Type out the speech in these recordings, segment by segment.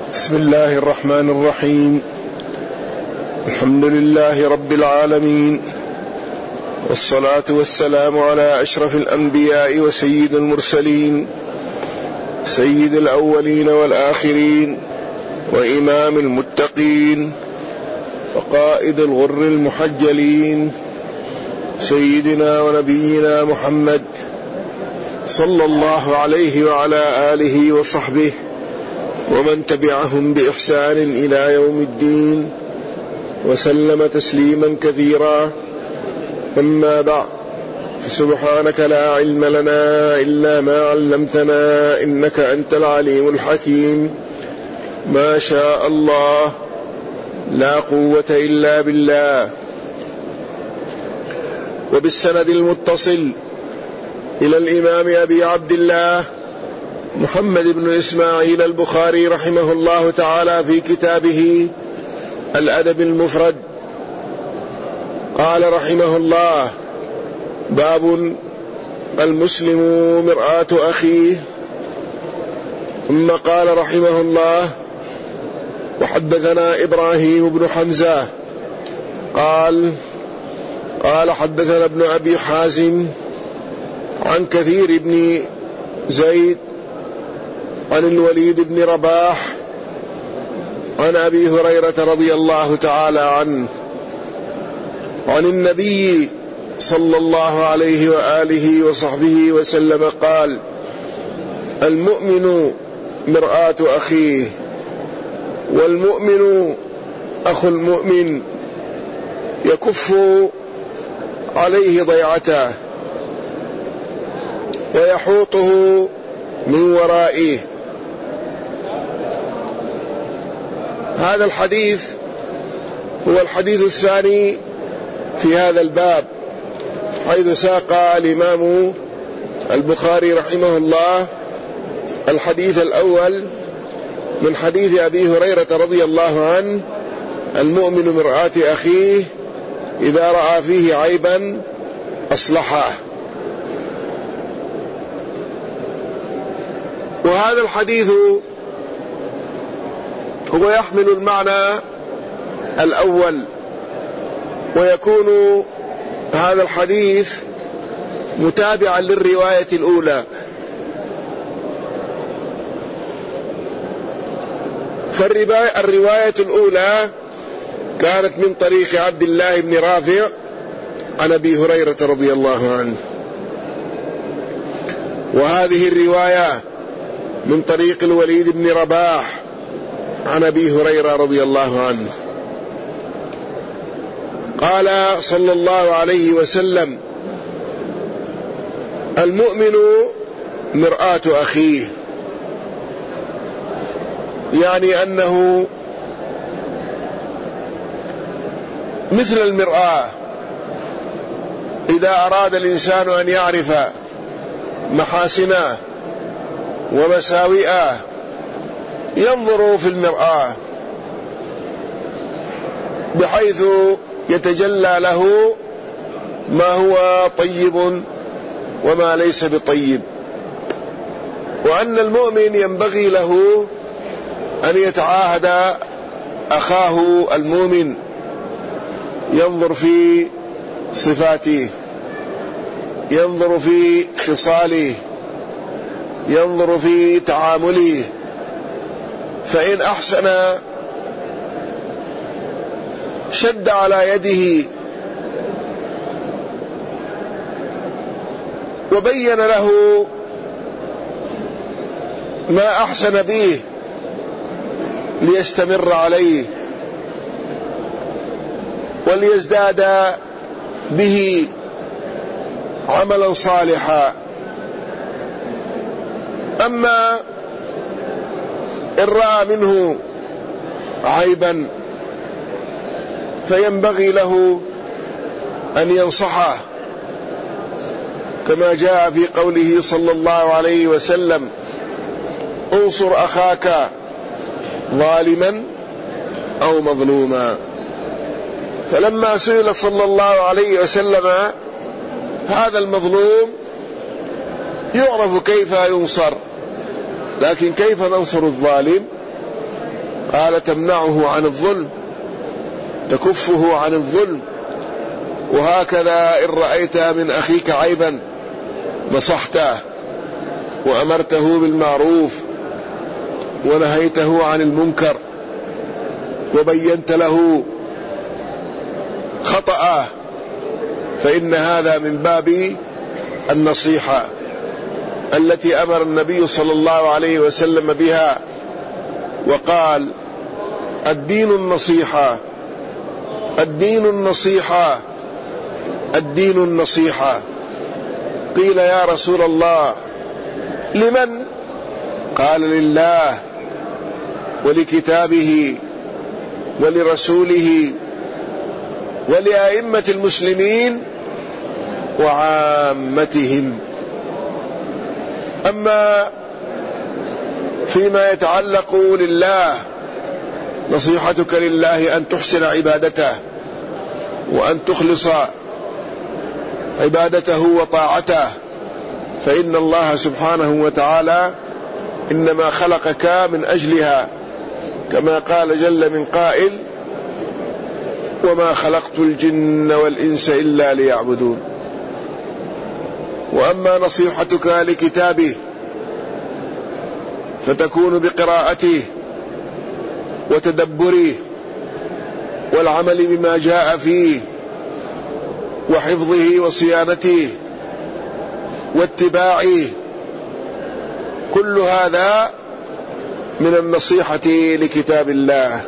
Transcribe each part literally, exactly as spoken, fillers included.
بسم الله الرحمن الرحيم. الحمد لله رب العالمين، والصلاة والسلام على أشرف الأنبياء وسيد المرسلين، سيد الأولين والآخرين، وإمام المتقين، وقائد الغر المحجلين، سيدنا ونبينا محمد صلى الله عليه وعلى آله وصحبه ومن تبعهم بإحسان إلى يوم الدين، وسلم تسليما كثيرا. أما بعد، فسبحانك لا علم لنا إلا ما علمتنا إنك أنت العليم الحكيم. ما شاء الله، لا قوة إلا بالله. وبالسند المتصل إلى الإمام أبي عبد الله محمد بن إسماعيل البخاري رحمه الله تعالى في كتابه الأدب المفرد، قال رحمه الله: باب المسلم مرآة أخيه. ثم قال رحمه الله: وحدثنا إبراهيم بن حمزة قال قال حدثنا ابن أبي حازم عن كثير بن زيد عن الوليد بن رباح عن أبي هريرة رضي الله تعالى عنه عن النبي صلى الله عليه وآله وصحبه وسلم قال: المؤمن مرآة أخيه، والمؤمن أخو المؤمن، يكف عليه ضيعته ويحوطه من ورائه. هذا الحديث هو الحديث الثاني في هذا الباب، حيث ساق الإمام البخاري رحمه الله الحديث الأول من حديث أبي هريرة رضي الله عنه: المؤمن مرآة أخيه، إذا رأى فيه عيبا أصلحه. وهذا الحديث هو يحمل المعنى الأول، ويكون هذا الحديث متابعا للرواية الأولى. فالرواية الأولى كانت من طريق عبد الله بن رافع عن أبي هريرة رضي الله عنه، وهذه الرواية من طريق الوليد بن رباح عن أبي هريرة رضي الله عنه. قال صلى الله عليه وسلم: المؤمن مرآة أخيه، يعني أنه مثل المرآة. إذا أراد الإنسان أن يعرف محاسنه ومساوئه ينظر في المرآة، بحيث يتجلى له ما هو طيب وما ليس بطيب. وأن المؤمن ينبغي له أن يتعاهد أخاه المؤمن، ينظر في صفاته، ينظر في خصاله، ينظر في تعامله، فإن أحسن شد على يده وبين له ما أحسن به ليستمر عليه وليزداد به عملا صالحا. أما إن رأى منه عيبا فينبغي له أن ينصحه، كما جاء في قوله صلى الله عليه وسلم: انصر أخاك ظالما أو مظلوما. فلما سئل صلى الله عليه وسلم هذا المظلوم يعرف كيف ينصر، لكن كيف ننصر الظالم؟ قال تمنعه عن الظلم، تكفه عن الظلم. وهكذا إن رأيت من أخيك عيبا نصحته وأمرته بالمعروف ونهيته عن المنكر وبينت له خطأه، فإن هذا من باب النصيحة التي أمر النبي صلى الله عليه وسلم بها، وقال الدين النصيحة، الدين النصيحة، الدين النصيحة. قيل يا رسول الله لمن؟ قال لله ولكتابه ولرسوله ولأئمة المسلمين وعامتهم. أما فيما يتعلق لله، نصيحتك لله أن تحسن عبادته وأن تخلص عبادته وطاعته، فإن الله سبحانه وتعالى إنما خلقك من أجلها، كما قال جل من قائل وما خلقت الجن والإنس إلا ليعبدون. وأما نصيحتك لكتابه فتكون بقراءته وتدبره والعمل بما جاء فيه وحفظه وصيانته واتباعه، كل هذا من النصيحة لكتاب الله.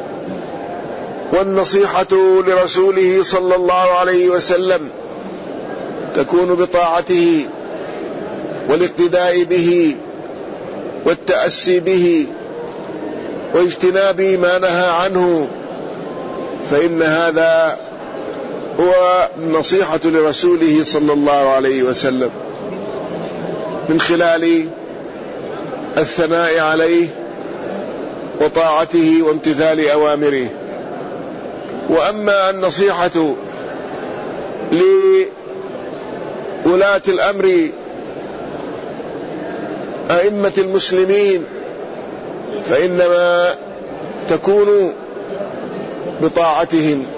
والنصيحة لرسوله صلى الله عليه وسلم تكون بطاعته والاقتداء به والتأسي به واجتناب ما نهى عنه، فإن هذا هو النصيحة لرسوله صلى الله عليه وسلم من خلال الثناء عليه وطاعته وامتثال أوامره. وأما النصيحة لولاة الأمر أئمة المسلمين فإنما تكون بطاعتهم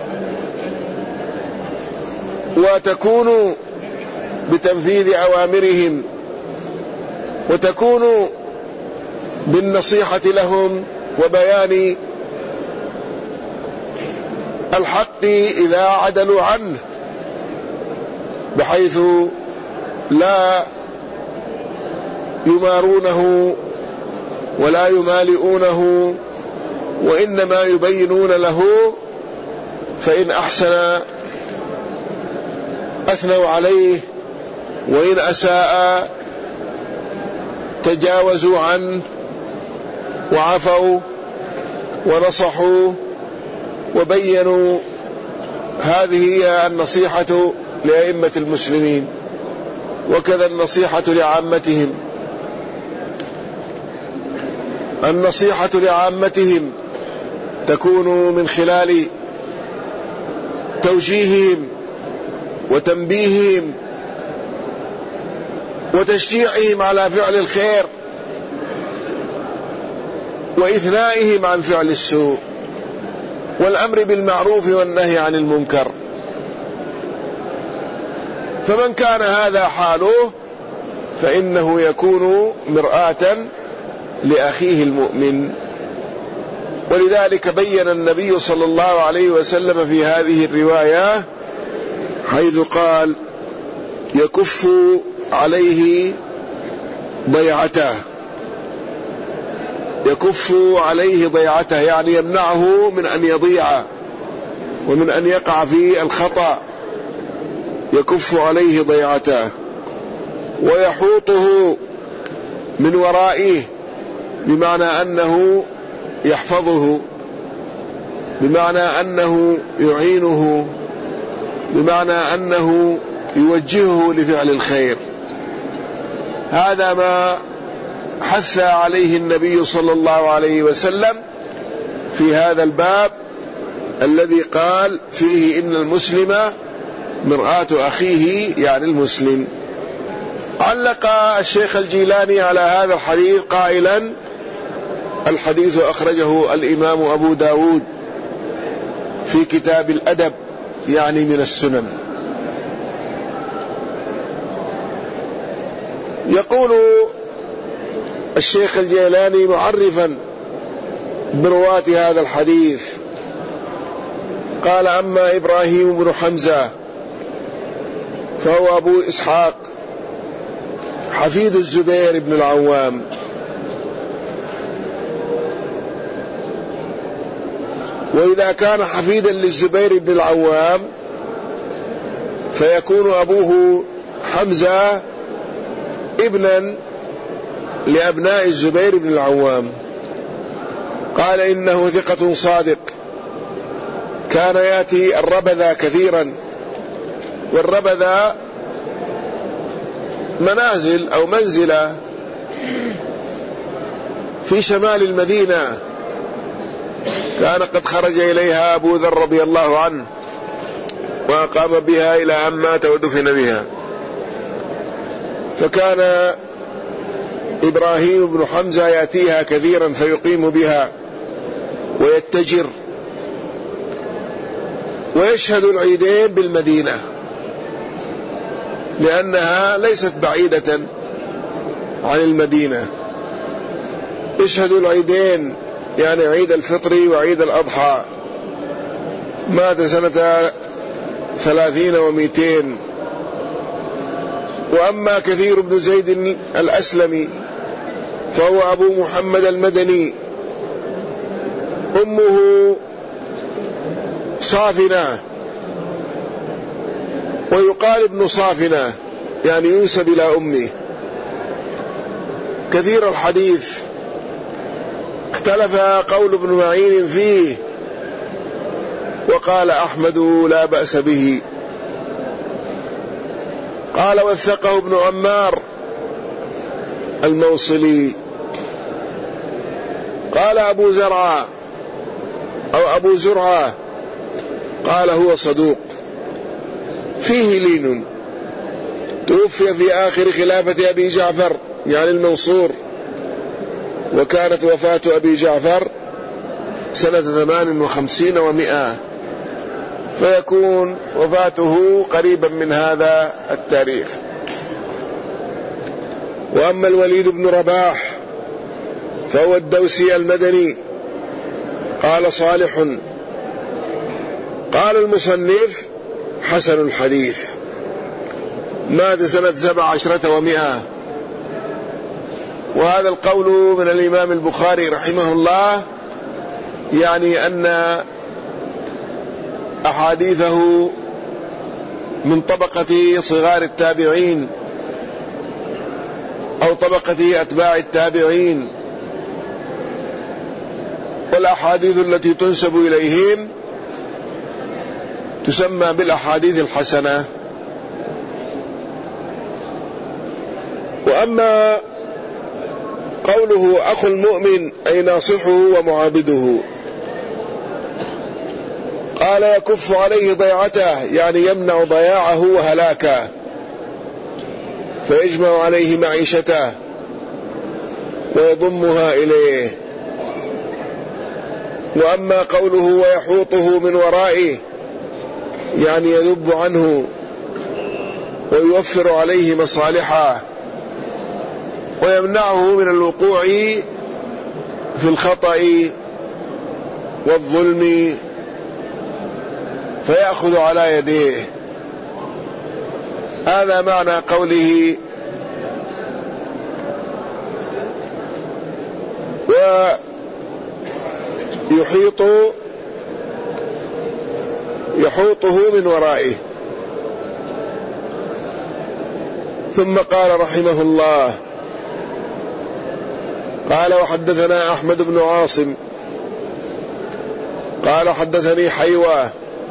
وتكون بتنفيذ أوامرهم وتكون بالنصيحة لهم وبيان الحق إذا عدلوا عنه، بحيث لا يمارونه ولا يمالئونه، وإنما يبينون له، فإن أحسن أثنوا عليه وإن أساء تجاوزوا عنه وعفوا ونصحوا وبينوا. هذه هي النصيحة لأئمة المسلمين، وكذا النصيحة لعامتهم. النصيحة لعامتهم تكون من خلال توجيههم وتنبيههم وتشجيعهم على فعل الخير وإثنائهم عن فعل السوء والأمر بالمعروف والنهي عن المنكر. فمن كان هذا حاله فإنه يكون مرآة لأخيه المؤمن. ولذلك بين النبي صلى الله عليه وسلم في هذه الرواية حيث قال يكف عليه ضيعته، يكف عليه ضيعته يعني يمنعه من أن يضيع ومن أن يقع في الخطأ، يكف عليه ضيعته ويحوطه من ورائه، بمعنى أنه يحفظه، بمعنى أنه يعينه، بمعنى أنه يوجهه لفعل الخير. هذا ما حث عليه النبي صلى الله عليه وسلم في هذا الباب الذي قال فيه إن المسلم مرآة أخيه يعني المسلم. علق الشيخ الجيلاني على هذا الحديث قائلا الحديث أخرجه الإمام أبو داود في كتاب الأدب، يعني من السنن. يقول الشيخ الجيلاني معرفا برواة هذا الحديث، قال: أما إبراهيم بن حمزة فهو أبو إسحاق حفيد الزبير بن العوام، وإذا كان حفيدا للزبير بن العوام فيكون أبوه حمزة ابنا لأبناء الزبير بن العوام. قال: إنه ثقة صادق، كان يأتي الربذا كثيرا، والربذا منازل أو منزلة في شمال المدينة، كان قد خرج إليها أبو ذر رضي الله عنه وأقام بها إلى أن مات ودفن بها. فكان إبراهيم بن حمزة يأتيها كثيرا فيقيم بها ويتجر ويشهد العيدين بالمدينة، لأنها ليست بعيدة عن المدينة. يشهد العيدين، يعني عيد الفطر وعيد الأضحى. مات سنة ثلاثين ومئتين. وأما كثير بن زيد الأسلمي فهو أبو محمد المدني، أمه صافنة، ويقال ابن صافنة، يعني ينسب إلى أمه. كثير الحديث، اختلف قول ابن معين فيه، وقال أحمد لا بأس به. قال: وثقه ابن عمار الموصلي. قال أبو زرعة أو أبو زرعة قال: هو صدوق فيه لين، توفي في آخر خلافة أبي جعفر، يعني المنصور، وكانت وفاة أبي جعفر سنة ثمان وخمسين ومئة، فيكون وفاته قريبا من هذا التاريخ. وأما الوليد بن رباح فهو الدوسي المدني. قال صالح: قال المصنف: حسن الحديث، مات سنة سبع عشرة ومئة. وهذا القول من الإمام البخاري رحمه الله، يعني أن أحاديثه من طبقة صغار التابعين أو طبقة أتباع التابعين، والأحاديث التي تنسب إليهم تسمى بالأحاديث الحسنة. وأما قوله أخو المؤمن أي ناصحه ومعابده، قال: يكف عليه ضيعته، يعني يمنع ضياعه وهلاكه، فيجمع عليه معيشته ويضمها إليه. وأما قوله ويحوطه من ورائه، يعني يذب عنه ويوفر عليه مصالحه ويمنعه من الوقوع في الخطأ والظلم، فيأخذ على يديه. هذا معنى قوله ويحيط يحوطه من ورائه. ثم قال رحمه الله: قال: وحدثنا أحمد بن عاصم قال: حدثني حيوة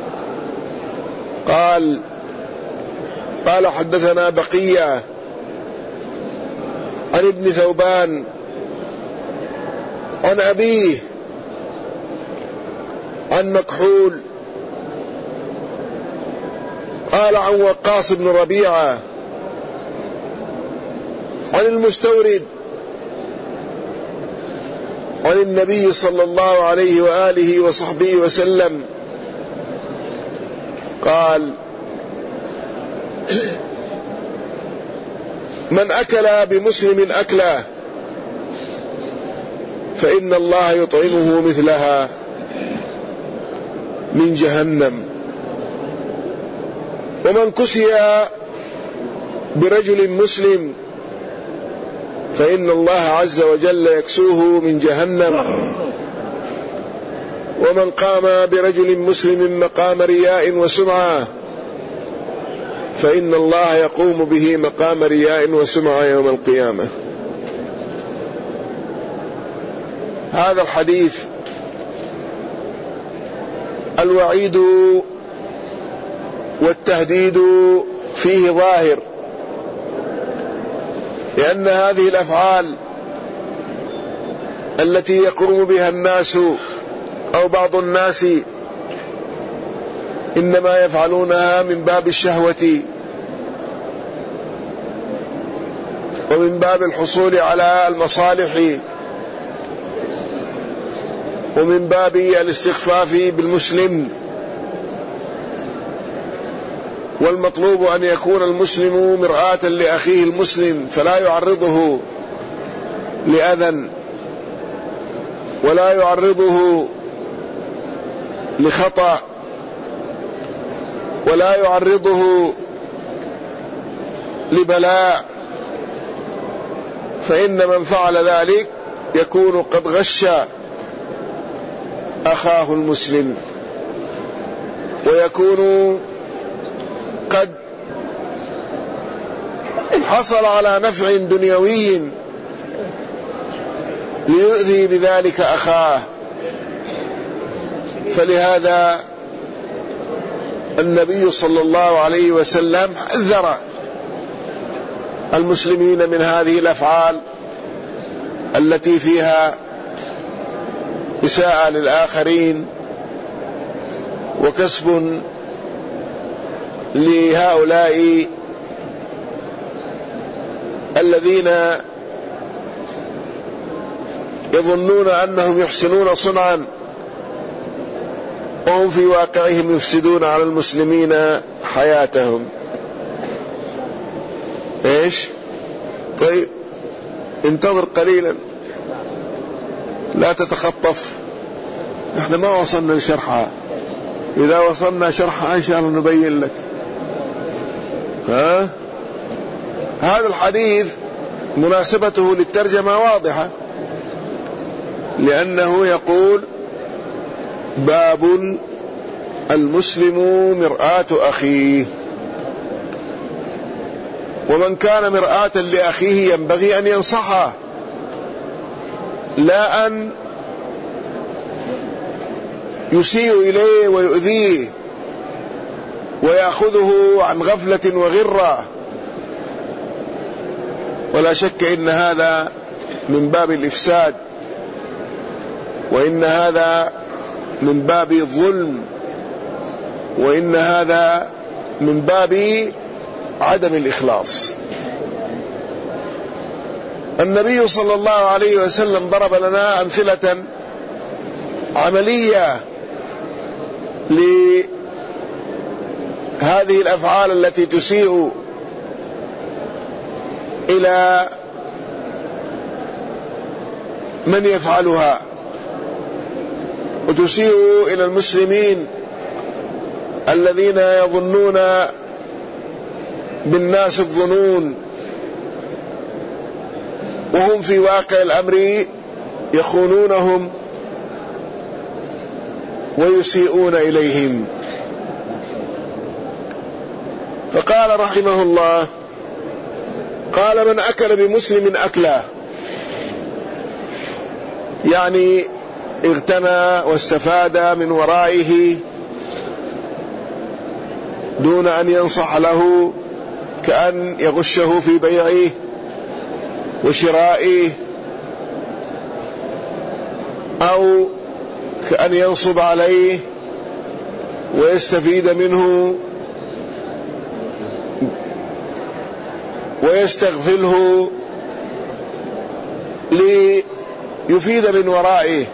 قال قال حدثنا بقية عن ابن ثوبان عن أبيه عن مكحول قال عن وقاص بن ربيعة عن المستورد عن النبي صلى الله عليه وآله وصحبه وسلم قال: من أكل بمسلم أكله فإن الله يطعمه مثلها من جهنم، ومن كسي برجل مسلم فإن الله عز وجل يكسوه من جهنم، ومن قام برجل مسلم مقام رياء وسمعة فإن الله يقوم به مقام رياء وسمعة يوم القيامة. هذا الحديث الوعيد والتهديد فيه ظاهر، لأن هذه الأفعال التي يقوم بها الناس أو بعض الناس إنما يفعلونها من باب الشهوة ومن باب الحصول على المصالح ومن باب الاستخفاف بالمسلم، والمطلوب أن يكون المسلم مرآة لأخيه المسلم فلا يعرضه لأذى ولا يعرضه لخطأ ولا يعرضه لبلاء، فإن من فعل ذلك يكون قد غش أخاه المسلم، ويكون قد حصل على نفع دنيوي ليؤذي بذلك أخاه. فلهذا النبي صلى الله عليه وسلم حذر المسلمين من هذه الأفعال التي فيها إساءة للآخرين وكسب لهؤلاء الذين يظنون أنهم يحسنون صنعا وهم في واقعهم يفسدون على المسلمين حياتهم. ايش؟ طيب انتظر قليلا لا تتخطف، نحن ما وصلنا لشرحها، إذا وصلنا شرحها إن شاء الله نبين لك. ها؟ هذا الحديث مناسبته للترجمة واضحة، لأنه يقول: باب المسلم مرآة أخيه، ومن كان مرآة لأخيه ينبغي أن ينصحه، لا أن يسيء إليه ويؤذيه ويأخذه عن غفلة وغرة. ولا شك إن هذا من باب الإفساد، وإن هذا من باب الظلم، وإن هذا من باب عدم الإخلاص. النبي صلى الله عليه وسلم ضرب لنا أمثلة عملية لهذه الأفعال التي تسيء إلى من يفعلها وتسيء إلى المسلمين الذين يظنون بالناس الظنون وهم في واقع الأمر يخونونهم ويسيئون إليهم. فقال رحمه الله: قال: من أكل بمسلم أكله، يعني اغتنى واستفاد من ورائه دون أن ينصح له، كأن يغشه في بيعه وشرائه، أو كأن ينصب عليه ويستفيد منه ويستغفله يفيد من ورائه،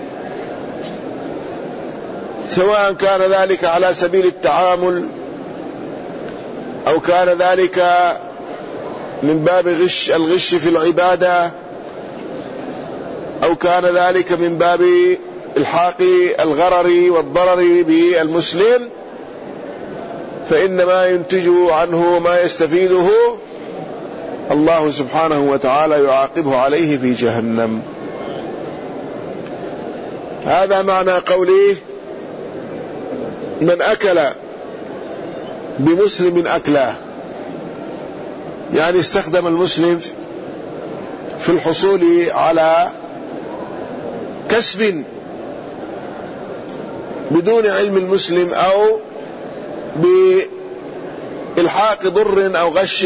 سواء كان ذلك على سبيل التعامل أو كان ذلك من باب غش الغش في العبادة، أو كان ذلك من باب الحاق الغرر والضرر بالمسلم، فإنما ينتج عنه ما يستفيده الله سبحانه وتعالى يعاقبه عليه في جهنم. هذا معنى قوله من أكل بمسلم أكله، يعني استخدم المسلم في الحصول على كسب بدون علم المسلم أو بإلحاق ضر أو غش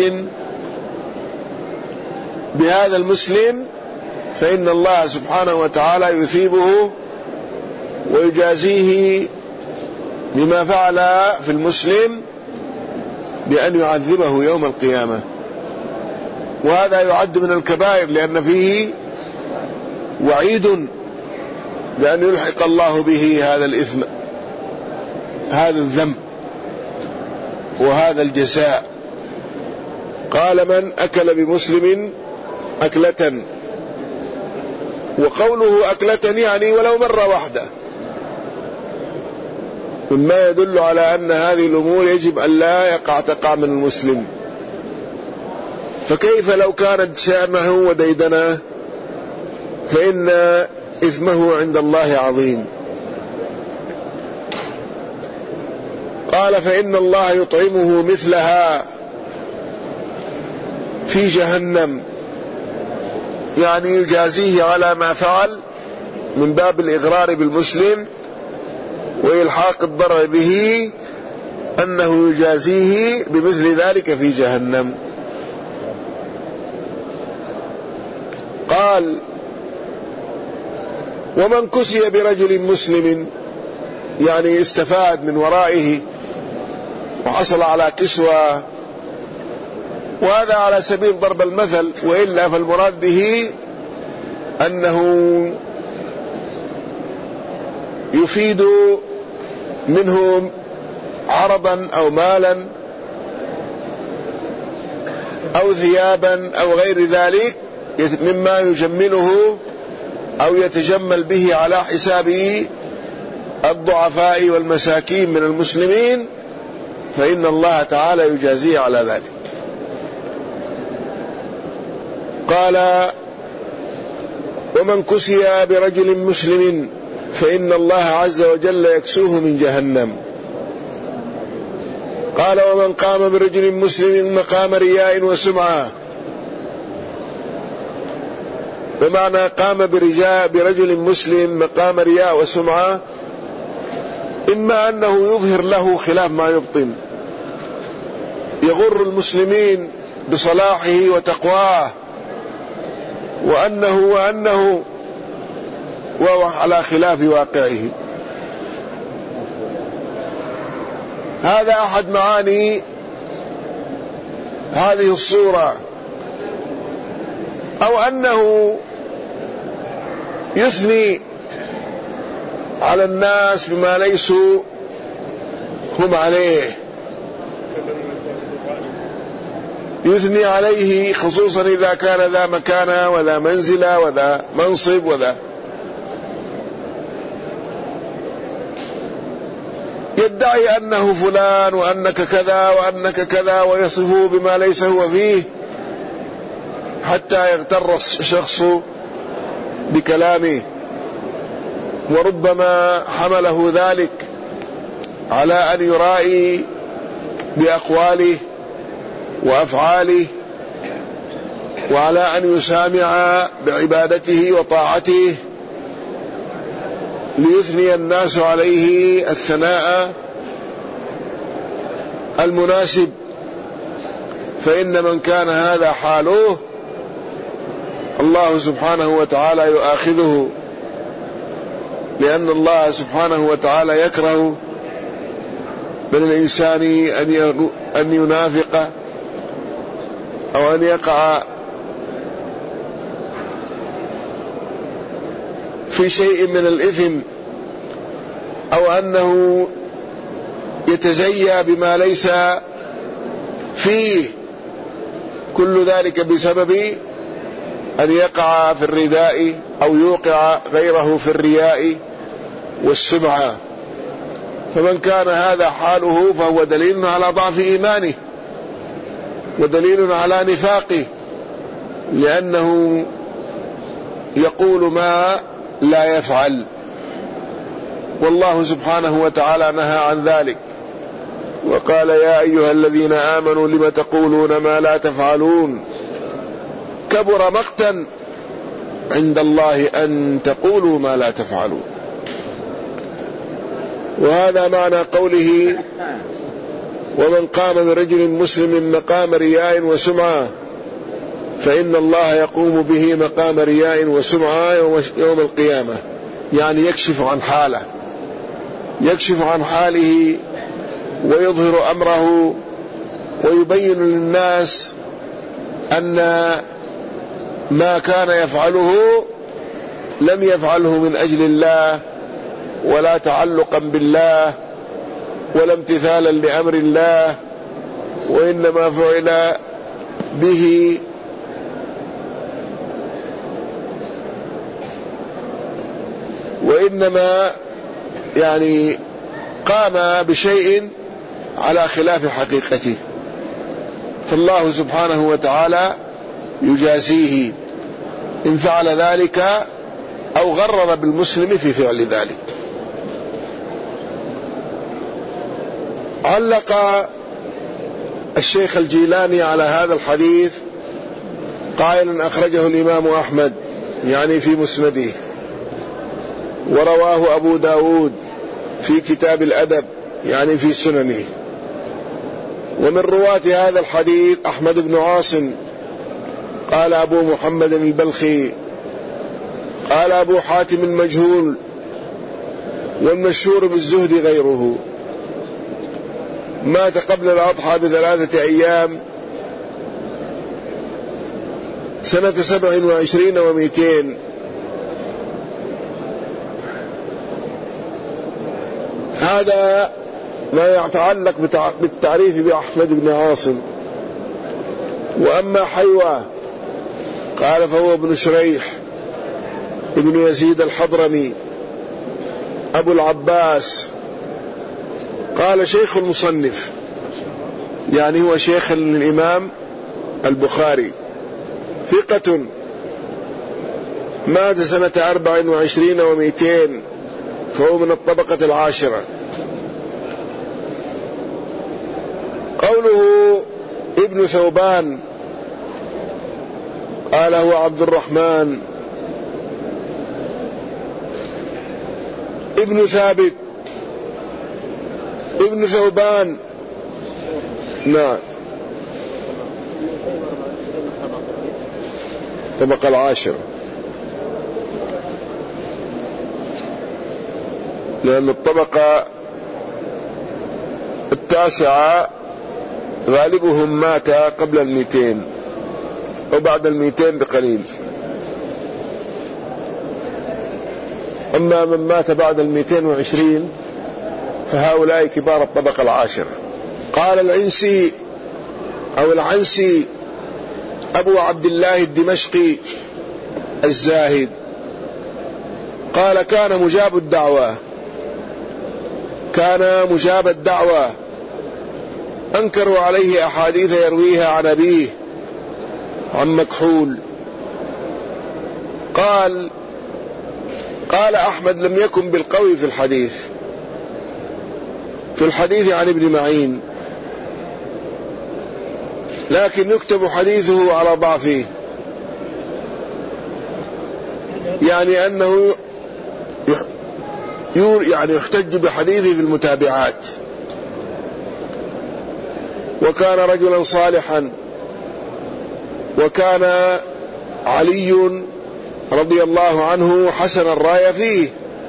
بهذا المسلم، فإن الله سبحانه وتعالى يثيبه ويجازيه بما فعل في المسلم بأن يعذبه يوم القيامة. وهذا يعد من الكبائر، لأن فيه وعيد بأن يلحق الله به هذا الإثم، هذا الذنب وهذا الجزاء. قال من أكل بمسلم أكلة، وقوله أكلة يعني ولو مرة واحدة، مما يدل على أن هذه الأمور يجب أن لا يقع تقع من المسلم. فكيف لو كانت شأمه وديدنه، فإن إثمه عند الله عظيم. قال فإن الله يطعمه مثلها في جهنم، يعني يجازيه على ما فعل من باب الإغرار بالمسلم وإلحاق الضرر به، أنه يجازيه بمثل ذلك في جهنم. قال ومن كسي برجل مسلم، يعني استفاد من ورائه وحصل على كسوة، وهذا على سبيل ضرب المثل، وإلا فالمراد به أنه يفيد منه عرضا أو مالا أو ثيابا أو غير ذلك مما يجمله أو يتجمل به على حساب الضعفاء والمساكين من المسلمين، فإن الله تعالى يجازيه على ذلك. قال ومن كسي برجل مسلم فإن الله عز وجل يكسوه من جهنم. قال ومن قام برجل مسلم مقام رياء وسمعة، بمعنى قام برجل مسلم مقام رياء وسمعة، إما أنه يظهر له خلاف ما يبطن، يغر المسلمين بصلاحه وتقواه وأنه وأنه وهو على خلاف واقعه. هذا أحد معاني هذه الصورة. أو أنه يثني على الناس بما ليسوا هم عليه، يثني عليه خصوصا إذا كان ذا مكانة وذا منزلة وذا منصب وذا، يدعي أنه فلان وأنك كذا وأنك كذا ويصفه بما ليس هو فيه، حتى يغتر الشخص بكلامه، وربما حمله ذلك على أن يرائي بأقواله وأفعاله، وعلى أن يسامع بعبادته وطاعته ليثني الناس عليه الثناء المناسب. فإن من كان هذا حاله الله سبحانه وتعالى يؤاخذه، لأن الله سبحانه وتعالى يكره من الإنسان أن ينافق أو أن يقع في شيء من الإثم أو أنه يتزيى بما ليس فيه، كل ذلك بسبب أن يقع في الرداء أو يوقع غيره في الرياء والسمعة. فمن كان هذا حاله فهو دليل على ضعف إيمانه ودليل على نفاقه، لأنه يقول ما لا يفعل، والله سبحانه وتعالى نهى عن ذلك وقال: يا أيها الذين آمنوا لم تقولون ما لا تفعلون كبر مقتا عند الله أن تقولوا ما لا تفعلون. وهذا معنى قوله: ومن قام برجل مسلم مقام رياء وسمعة فإن الله يقوم به مقام رياء وسمعة يوم القيامة، يعني يكشف عن حاله يكشف عن حاله ويظهر أمره ويبين للناس أن ما كان يفعله لم يفعله من أجل الله ولا تعلقا بالله ولا امتثالا لأمر الله، وإنما فعل به وإنما يعني قام بشيء على خلاف حقيقته، فالله سبحانه وتعالى يجازيه إن فعل ذلك أو غرر بالمسلم في فعل ذلك. علق الشيخ الجيلاني على هذا الحديث قائلا: أخرجه الإمام أحمد يعني في مسنده، ورواه أبو داود في كتاب الأدب يعني في سننه. ومن رواة هذا الحديث أحمد بن عاصم قال أبو محمد البلخي قال أبو حاتم المجهول، والمشهور بالزهد غيره، مات قبل الأضحى بثلاثة أيام سنة سبع وعشرين ومئتين. هذا ما يتعلق بالتعريف بأحمد بن عاصم. وأما حيوى قال فهو ابن شريح ابن يزيد الحضرمي أبو العباس. قال شيخ المصنف يعني هو شيخ الإمام البخاري، ثقة، مات سنة أربع وعشرين ومئتين، فهو من الطبقة العاشرة. قوله ابن ثوبان قال هو عبد الرحمن ابن ثابت ابن ثوبان. نعم، الطبقة العاشرة، لأن الطبقة التاسعة غالبهم مات قبل المئتين أو بعد المئتين بقليل، أما من مات بعد المئتين وعشرين فهؤلاء كبار الطبقة العاشرة. قال العنسي أو العنسي أبو عبد الله الدمشقي الزاهد قال كان مجاب الدعوة كان مجاب الدعوة أنكروا عليه أحاديث يرويها عن أبيه عن مكحول. قال قال أحمد لم يكن بالقوي في الحديث في الحديث عن ابن معين، لكن يكتب حديثه على ضعفه، يعني أنه يعني يحتج بحديثه في المتابعات. وكان رجلا صالحا، وكان علي رضي الله عنه حسن الراية فيه.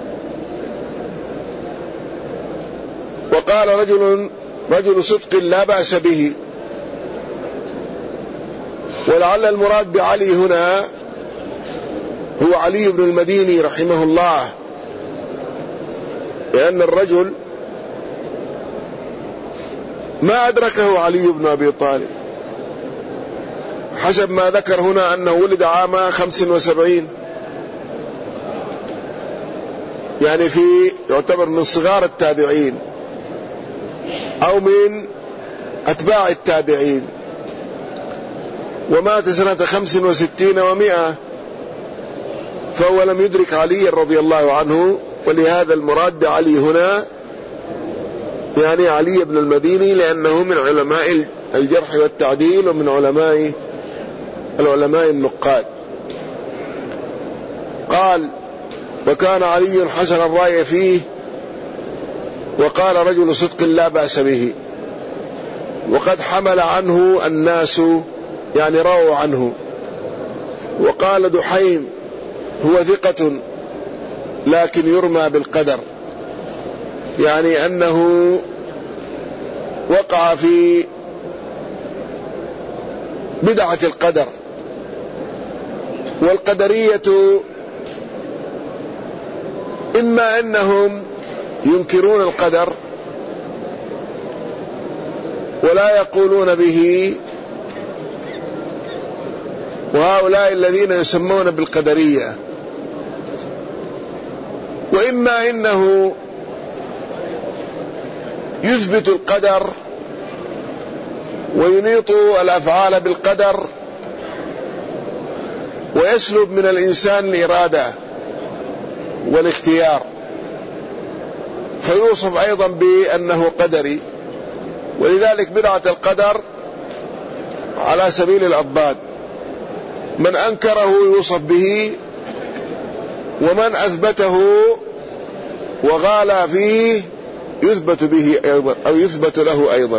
وقال رجل رجل صدق لا بأس به، ولعل المراد بعلي هنا هو علي بن المديني رحمه الله، لأن الرجل ما أدركه علي بن أبي طالب، حسب ما ذكر هنا أنه ولد عام خمس وسبعين، يعني في يعتبر من صغار التابعين أو من أتباع التابعين، ومات سنة خمس وستين ومئة، فهو لم يدرك علي رضي الله عنه. ولهذا المراد بعلي هنا يعني علي بن المديني، لأنه من علماء الجرح والتعديل ومن علماء العلماء النقاد. قال: وكان علي حسن الرأي فيه، وقال رجل صدق لا بأس به، وقد حمل عنه الناس، يعني رووا عنه. وقال دحيم: هو ثقة لكن يرمى بالقدر، يعني أنه وقع في بدعة القدر. والقدرية إما أنهم ينكرون القدر ولا يقولون به، وهؤلاء الذين يسمون بالقدرية، وإما أنه يثبت القدر وينيط الأفعال بالقدر ويسلب من الإنسان الإرادة والاختيار، فيوصف أيضا بأنه قدري. ولذلك بدعة القدر على سبيل الأضداد، من أنكره يوصف به، ومن أثبته وغالى فيه يثبت به أيضا أو يثبت له أيضا.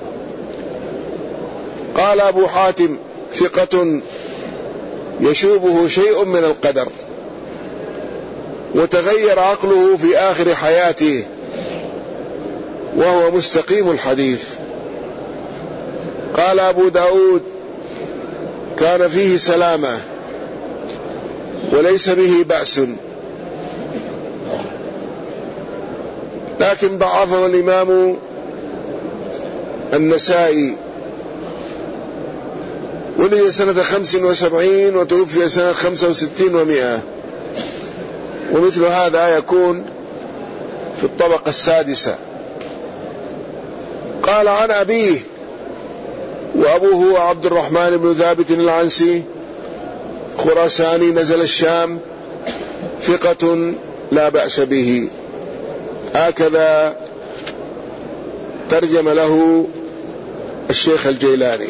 قال أبو حاتم: ثقة يشوبه شيء من القدر، وتغير عقله في آخر حياته، وهو مستقيم الحديث. قال أبو داود: كان فيه سلامة وليس به بأس، لكن ضعفه الإمام النسائي. ولد سنة خمس وسبعين وتوفي سنة خمسة وستين ومئة، ومثل هذا يكون في الطبقة السادسة. قال عن أبيه، وأبوه عبد الرحمن بن ثابت العنسي خراساني نزل الشام، ثقة لا بأس به. هكذا ترجم له الشيخ الجيلاني.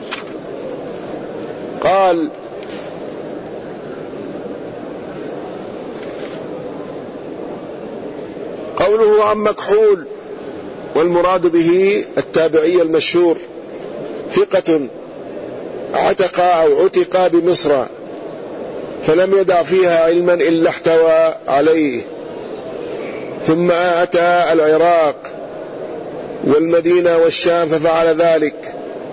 قال: قوله عن مكحول، والمراد به التابعي المشهور، ثقة عتق أو عتق بمصر، فلم يدع فيها علما إلا احتوى عليه، ثم أتى العراق والمدينة والشام ففعل ذلك.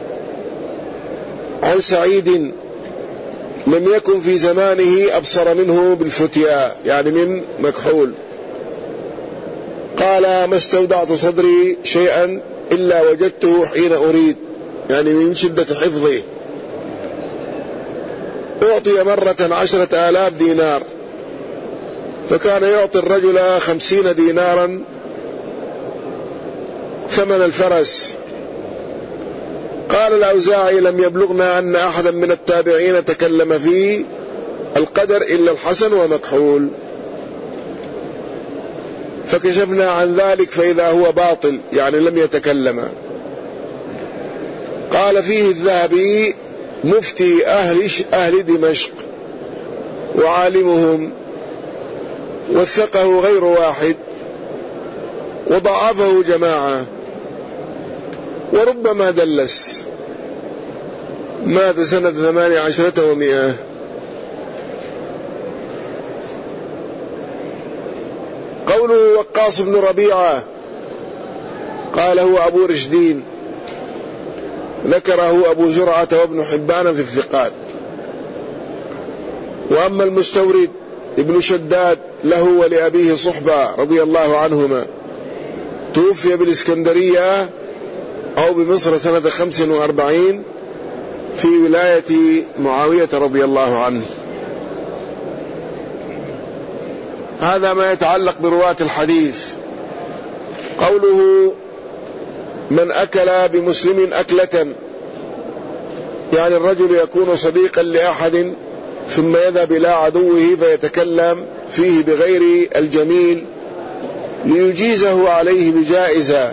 عن سعيد: لم يكن في زمانه أبصر منه بالفتيا، يعني من مكحول. قال: ما استودعت صدري شيئا إلا وجدته حين أريد، يعني من شدة حفظه. أعطي مرة عشرة آلاف دينار، فكان يعطي الرجل خمسين دينارا ثمن الفرس. قال الأوزاعي: لم يبلغنا أن أحدا من التابعين تكلم في القدر إلا الحسن ومكحول، فكشفنا عن ذلك فإذا هو باطل، يعني لم يتكلم. قال فيه الذهبي: مفتي أهل, أهل دمشق وعالمهم، وثقه غير واحد وضعفه جماعة، وربما دلس. مات سنة ثمان عشرة ومئة. قوله وقاص بن ربيعة، قال هو أبو رشدين، ذكره أبو زرعة وابن حبان في الثقات. وأما المستورد ابن شداد له ولأبيه صحبة رضي الله عنهما، توفي بالإسكندرية أو بمصر سنة خمس وأربعين في ولاية معاوية رضي الله عنه. هذا ما يتعلق برواة الحديث. قوله من أكل بمسلم أكلة، يعني الرجل يكون صديقا لأحد ثم يذهب إلى عدوه فيتكلم فيه بغير الجميل ليجيزه عليه بجائزة،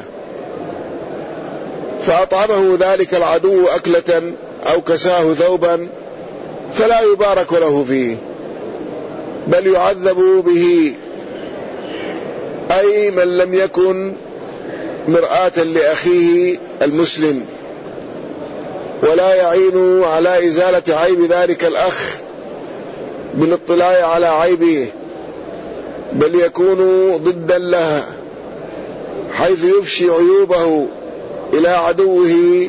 فأطعمه ذلك العدو أكلة أو كساه ثوبا، فلا يبارك له فيه بل يعذب به، أي من لم يكن مرآة لأخيه المسلم ولا يعين على إزالة عيب ذلك الأخ بالاطلاع على عيبه، بل يكون ضدا لها حيث يفشي عيوبه إلى عدوه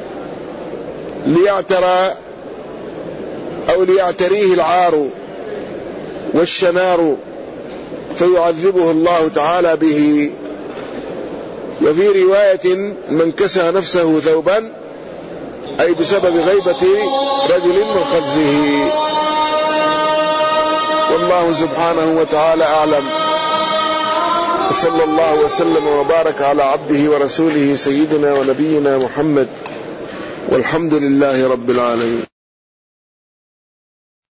ليعترى أو ليعتريه العار والشنار فيعذبه الله تعالى به. وفي رواية من كسى نفسه ثوبا، أي بسبب غيبة رجل من خلفه. والله سبحانه وتعالى أعلم، صلى الله وسلم وبارك على عبده ورسوله سيدنا ونبينا محمد، والحمد لله رب العالمين.